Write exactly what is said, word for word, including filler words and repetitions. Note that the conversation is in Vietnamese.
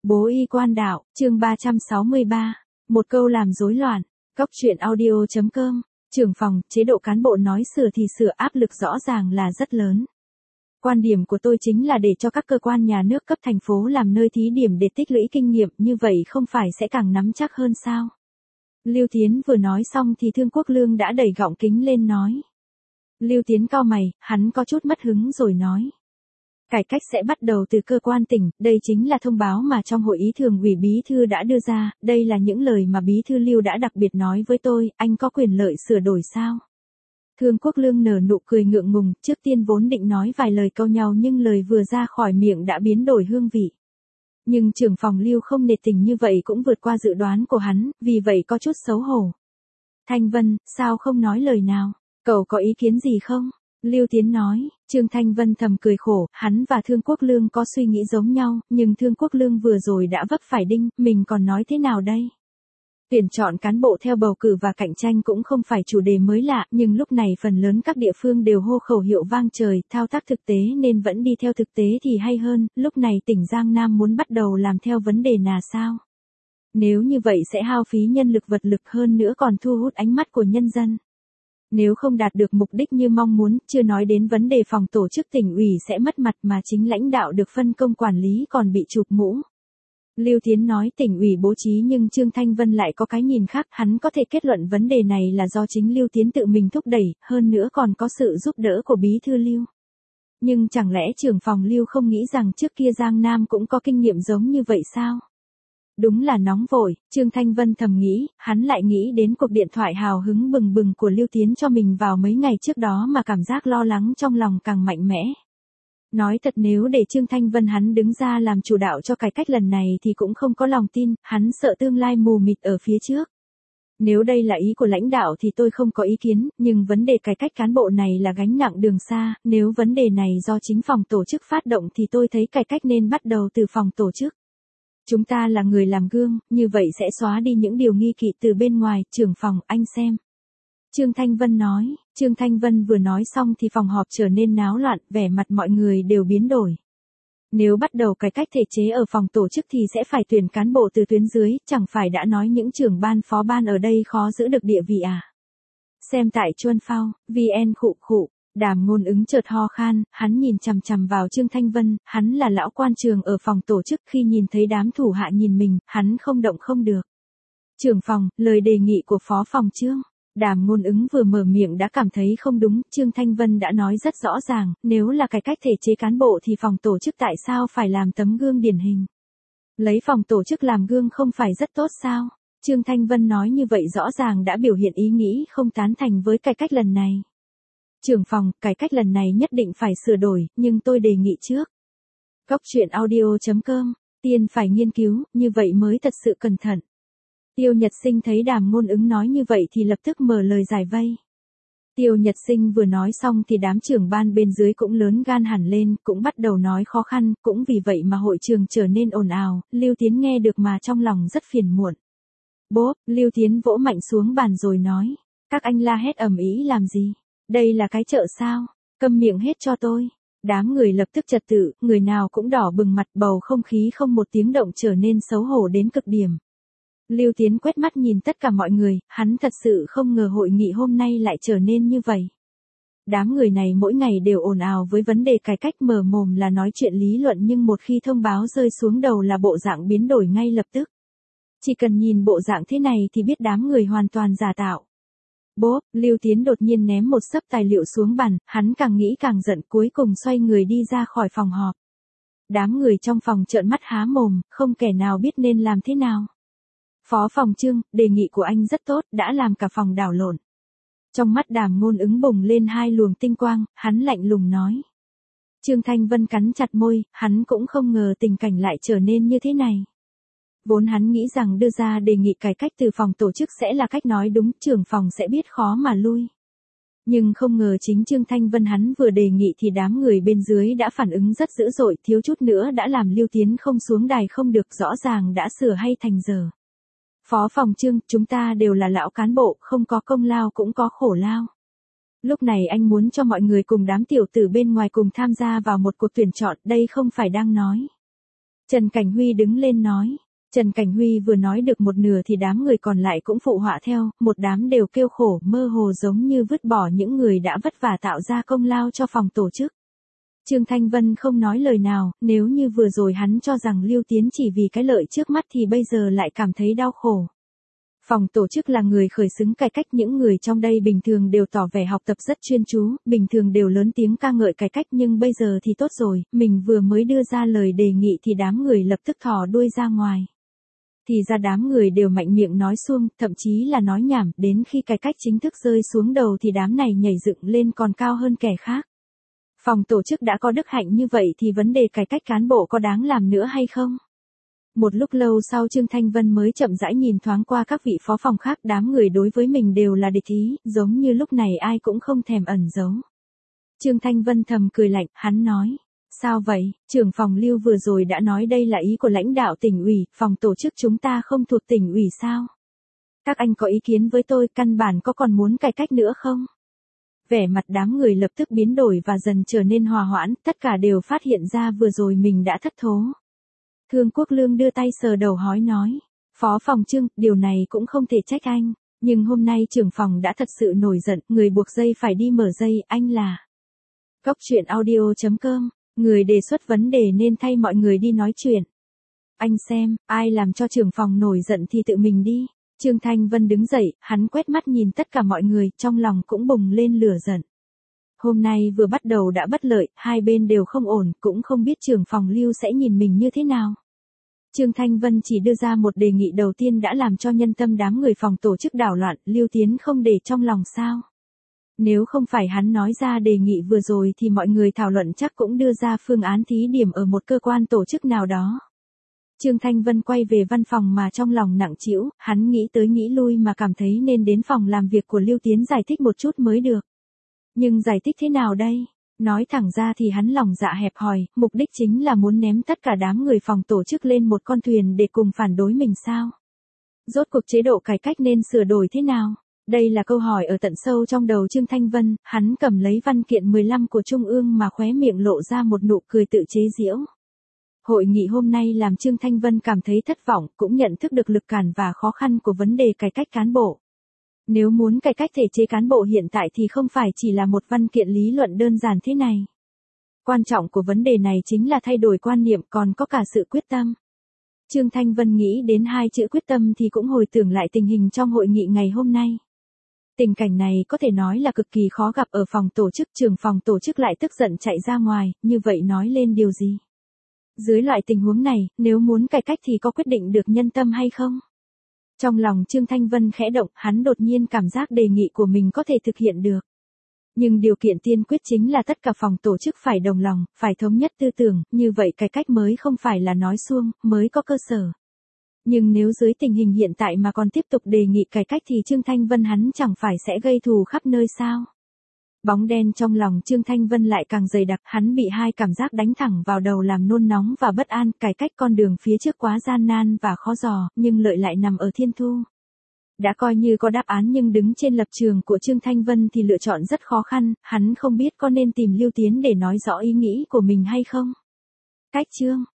Bố y quan đạo, chương ba trăm sáu mươi ba. Một câu làm rối loạn. Cóc truyện audio chấm com. Trưởng phòng, chế độ cán bộ nói sửa thì sửa, áp lực rõ ràng là rất lớn. Quan điểm của tôi chính là để cho các cơ quan nhà nước cấp thành phố làm nơi thí điểm để tích lũy kinh nghiệm, như vậy không phải sẽ càng nắm chắc hơn sao? Lưu Tiến vừa nói xong thì Thương Quốc Lương đã đẩy gọng kính lên nói. Lưu Tiến cau mày, hắn có chút mất hứng rồi nói. Cải cách sẽ bắt đầu từ cơ quan tỉnh, đây chính là thông báo mà trong hội ý thường ủy bí thư đã đưa ra, đây là những lời mà bí thư Lưu đã đặc biệt nói với tôi, anh có quyền lợi sửa đổi sao? Thương Quốc Lương nở nụ cười ngượng ngùng, trước tiên vốn định nói vài lời câu nhau nhưng lời vừa ra khỏi miệng đã biến đổi hương vị. Nhưng trưởng phòng Lưu không nể tình như vậy cũng vượt qua dự đoán của hắn, vì vậy có chút xấu hổ. Thanh Vân, sao không nói lời nào? Cậu có ý kiến gì không? Lưu Tiến nói. Trương Thanh Vân thầm cười khổ, hắn và Thương Quốc Lương có suy nghĩ giống nhau, nhưng Thương Quốc Lương vừa rồi đã vấp phải đinh, mình còn nói thế nào đây? Tuyển chọn cán bộ theo bầu cử và cạnh tranh cũng không phải chủ đề mới lạ, nhưng lúc này phần lớn các địa phương đều hô khẩu hiệu vang trời, thao tác thực tế nên vẫn đi theo thực tế thì hay hơn, lúc này tỉnh Giang Nam muốn bắt đầu làm theo vấn đề nào sao? Nếu như vậy sẽ hao phí nhân lực vật lực hơn nữa còn thu hút ánh mắt của nhân dân. Nếu không đạt được mục đích như mong muốn, chưa nói đến vấn đề phòng tổ chức tỉnh ủy sẽ mất mặt mà chính lãnh đạo được phân công quản lý còn bị chụp mũ. Lưu Tiến nói tỉnh ủy bố trí nhưng Trương Thanh Vân lại có cái nhìn khác, hắn có thể kết luận vấn đề này là do chính Lưu Tiến tự mình thúc đẩy, hơn nữa còn có sự giúp đỡ của bí thư Lưu. Nhưng chẳng lẽ trưởng phòng Lưu không nghĩ rằng trước kia Giang Nam cũng có kinh nghiệm giống như vậy sao? Đúng là nóng vội, Trương Thanh Vân thầm nghĩ, hắn lại nghĩ đến cuộc điện thoại hào hứng bừng bừng của Lưu Tiến cho mình vào mấy ngày trước đó mà cảm giác lo lắng trong lòng càng mạnh mẽ. Nói thật nếu để Trương Thanh Vân hắn đứng ra làm chủ đạo cho cải cách lần này thì cũng không có lòng tin, hắn sợ tương lai mù mịt ở phía trước. Nếu đây là ý của lãnh đạo thì tôi không có ý kiến, nhưng vấn đề cải cách cán bộ này là gánh nặng đường xa, nếu vấn đề này do chính phòng tổ chức phát động thì tôi thấy cải cách nên bắt đầu từ phòng tổ chức. Chúng ta là người làm gương, như vậy sẽ xóa đi những điều nghi kỵ từ bên ngoài, trưởng phòng, anh xem. Trương Thanh Vân nói, Trương Thanh Vân vừa nói xong thì phòng họp trở nên náo loạn, vẻ mặt mọi người đều biến đổi. Nếu bắt đầu cải cách thể chế ở phòng tổ chức thì sẽ phải tuyển cán bộ từ tuyến dưới, chẳng phải đã nói những trưởng ban phó ban ở đây khó giữ được địa vị à? Xem tại Chuân Phao, vê en khụ khụ. Đàm Ngôn Ứng chợt ho khan, hắn nhìn chằm chằm vào Trương Thanh Vân, hắn là lão quan trường ở phòng tổ chức, khi nhìn thấy đám thủ hạ nhìn mình, hắn không động không được. Trưởng phòng, lời đề nghị của phó phòng Trương. Đàm Ngôn Ứng vừa mở miệng đã cảm thấy không đúng, Trương Thanh Vân đã nói rất rõ ràng, nếu là cải cách thể chế cán bộ thì phòng tổ chức tại sao phải làm tấm gương điển hình? Lấy phòng tổ chức làm gương không phải rất tốt sao? Trương Thanh Vân nói như vậy rõ ràng đã biểu hiện ý nghĩ không tán thành với cải cách lần này. Trưởng phòng, cải cách lần này nhất định phải sửa đổi, nhưng tôi đề nghị trước. Cóc truyện audio chấm com, tiên phải nghiên cứu, như vậy mới thật sự cẩn thận. Tiêu Nhật Sinh thấy Đàm Ngôn Ứng nói như vậy thì lập tức mở lời giải vây. Tiêu Nhật Sinh vừa nói xong thì đám trưởng ban bên dưới cũng lớn gan hẳn lên, cũng bắt đầu nói khó khăn, cũng vì vậy mà hội trường trở nên ồn ào, Lưu Tiến nghe được mà trong lòng rất phiền muộn. Bốp, Lưu Tiến vỗ mạnh xuống bàn rồi nói, các anh la hét ầm ĩ làm gì? Đây là cái chợ sao? Câm miệng hết cho tôi. Đám người lập tức trật tự, người nào cũng đỏ bừng mặt, bầu không khí không một tiếng động trở nên xấu hổ đến cực điểm. Lưu Tiến quét mắt nhìn tất cả mọi người, hắn thật sự không ngờ hội nghị hôm nay lại trở nên như vậy. Đám người này mỗi ngày đều ồn ào với vấn đề cải cách, mở mồm là nói chuyện lý luận nhưng một khi thông báo rơi xuống đầu là bộ dạng biến đổi ngay lập tức. Chỉ cần nhìn bộ dạng thế này thì biết đám người hoàn toàn giả tạo. Bốp, Lưu Tiến đột nhiên ném một xấp tài liệu xuống bàn, hắn càng nghĩ càng giận, cuối cùng xoay người đi ra khỏi phòng họp. Đám người trong phòng trợn mắt há mồm, không kẻ nào biết nên làm thế nào. Phó phòng Trương, đề nghị của anh rất tốt, đã làm cả phòng đảo lộn. Trong mắt Đàm Ngôn Ứng bùng lên hai luồng tinh quang, hắn lạnh lùng nói. Trương Thanh Vân cắn chặt môi, hắn cũng không ngờ tình cảnh lại trở nên như thế này. Vốn hắn nghĩ rằng đưa ra đề nghị cải cách từ phòng tổ chức sẽ là cách nói đúng, trưởng phòng sẽ biết khó mà lui. Nhưng không ngờ chính Trương Thanh Vân hắn vừa đề nghị thì đám người bên dưới đã phản ứng rất dữ dội, thiếu chút nữa đã làm Lưu Tiến không xuống đài không được, rõ ràng đã sửa hay thành giờ. Phó phòng Trương, chúng ta đều là lão cán bộ, không có công lao cũng có khổ lao. Lúc này anh muốn cho mọi người cùng đám tiểu tử bên ngoài cùng tham gia vào một cuộc tuyển chọn, đây không phải đang nói. Trần Cảnh Huy đứng lên nói. Trần Cảnh Huy vừa nói được một nửa thì đám người còn lại cũng phụ họa theo, một đám đều kêu khổ, mơ hồ giống như vứt bỏ những người đã vất vả tạo ra công lao cho phòng tổ chức. Trương Thanh Vân không nói lời nào, nếu như vừa rồi hắn cho rằng Lưu Tiến chỉ vì cái lợi trước mắt thì bây giờ lại cảm thấy đau khổ. Phòng tổ chức là người khởi xướng cải cách, những người trong đây bình thường đều tỏ vẻ học tập rất chuyên chú, bình thường đều lớn tiếng ca ngợi cải cách, nhưng bây giờ thì tốt rồi, mình vừa mới đưa ra lời đề nghị thì đám người lập tức thò đuôi ra ngoài. Thì ra đám người đều mạnh miệng nói suông, thậm chí là nói nhảm, đến khi cải cách chính thức rơi xuống đầu thì đám này nhảy dựng lên còn cao hơn kẻ khác. Phòng tổ chức đã có đức hạnh như vậy thì vấn đề cải cách cán bộ có đáng làm nữa hay không? Một lúc lâu sau Trương Thanh Vân mới chậm rãi nhìn thoáng qua các vị phó phòng khác, đám người đối với mình đều là địch ý, giống như lúc này ai cũng không thèm ẩn giấu. Trương Thanh Vân thầm cười lạnh, hắn nói. Sao vậy, trưởng phòng Lưu vừa rồi đã nói đây là ý của lãnh đạo tỉnh ủy, phòng tổ chức chúng ta không thuộc tỉnh ủy sao? Các anh có ý kiến với tôi, căn bản có còn muốn cải cách nữa không? Vẻ mặt đám người lập tức biến đổi và dần trở nên hòa hoãn, tất cả đều phát hiện ra vừa rồi mình đã thất thố. Thương Quốc Lương đưa tay sờ đầu hói nói, phó phòng Trương, điều này cũng không thể trách anh, nhưng hôm nay trưởng phòng đã thật sự nổi giận, người buộc dây phải đi mở dây, anh là. Góc truyện audio chấm com, người đề xuất vấn đề nên thay mọi người đi nói chuyện. Anh xem, ai làm cho trưởng phòng nổi giận thì tự mình đi. Trương Thanh Vân đứng dậy, hắn quét mắt nhìn tất cả mọi người, trong lòng cũng bùng lên lửa giận. Hôm nay vừa bắt đầu đã bất lợi, hai bên đều không ổn, cũng không biết trưởng phòng Lưu sẽ nhìn mình như thế nào. Trương Thanh Vân chỉ đưa ra một đề nghị đầu tiên đã làm cho nhân tâm đám người phòng tổ chức đảo loạn, Lưu Tiến không để trong lòng sao. Nếu không phải hắn nói ra đề nghị vừa rồi thì mọi người thảo luận chắc cũng đưa ra phương án thí điểm ở một cơ quan tổ chức nào đó. Trương Thanh Vân quay về văn phòng mà trong lòng nặng trĩu, hắn nghĩ tới nghĩ lui mà cảm thấy nên đến phòng làm việc của Lưu Tiến giải thích một chút mới được. Nhưng giải thích thế nào đây? Nói thẳng ra thì hắn lòng dạ hẹp hòi, mục đích chính là muốn ném tất cả đám người phòng tổ chức lên một con thuyền để cùng phản đối mình sao? Rốt cuộc chế độ cải cách nên sửa đổi thế nào? Đây là câu hỏi ở tận sâu trong đầu Trương Thanh Vân, hắn cầm lấy văn kiện mười lăm của Trung ương mà khóe miệng lộ ra một nụ cười tự chế giễu. Hội nghị hôm nay làm Trương Thanh Vân cảm thấy thất vọng, cũng nhận thức được lực cản và khó khăn của vấn đề cải cách cán bộ. Nếu muốn cải cách thể chế cán bộ hiện tại thì không phải chỉ là một văn kiện lý luận đơn giản thế này. Quan trọng của vấn đề này chính là thay đổi quan niệm, còn có cả sự quyết tâm. Trương Thanh Vân nghĩ đến hai chữ quyết tâm thì cũng hồi tưởng lại tình hình trong hội nghị ngày hôm nay. Tình cảnh này có thể nói là cực kỳ khó gặp ở phòng tổ chức, trưởng phòng tổ chức lại tức giận chạy ra ngoài, như vậy nói lên điều gì? Dưới loại tình huống này, nếu muốn cải cách thì có quyết định được nhân tâm hay không? Trong lòng Trương Thanh Vân khẽ động, hắn đột nhiên cảm giác đề nghị của mình có thể thực hiện được. Nhưng điều kiện tiên quyết chính là tất cả phòng tổ chức phải đồng lòng, phải thống nhất tư tưởng, như vậy cải cách mới không phải là nói suông, mới có cơ sở. Nhưng nếu dưới tình hình hiện tại mà còn tiếp tục đề nghị cải cách thì Trương Thanh Vân hắn chẳng phải sẽ gây thù khắp nơi sao? Bóng đen trong lòng Trương Thanh Vân lại càng dày đặc, hắn bị hai cảm giác đánh thẳng vào đầu làm nôn nóng và bất an, cải cách con đường phía trước quá gian nan và khó dò, nhưng lợi lại nằm ở Thiên Thu. Đã coi như có đáp án nhưng đứng trên lập trường của Trương Thanh Vân thì lựa chọn rất khó khăn, hắn không biết có nên tìm Lưu Tiến để nói rõ ý nghĩ của mình hay không. Cách Trương